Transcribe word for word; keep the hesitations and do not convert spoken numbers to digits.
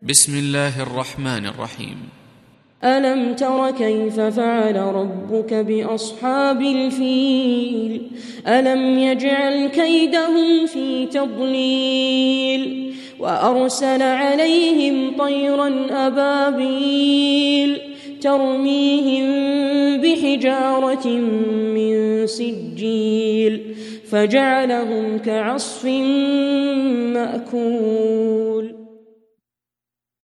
بسم الله الرحمن الرحيم. ألم تر كيف فعل ربك بأصحاب الفيل ألم يجعل كيدهم في تضليل وأرسل عليهم طيرا أبابيل ترميهم بحجارة من سجيل فجعلهم كعصف مأكول.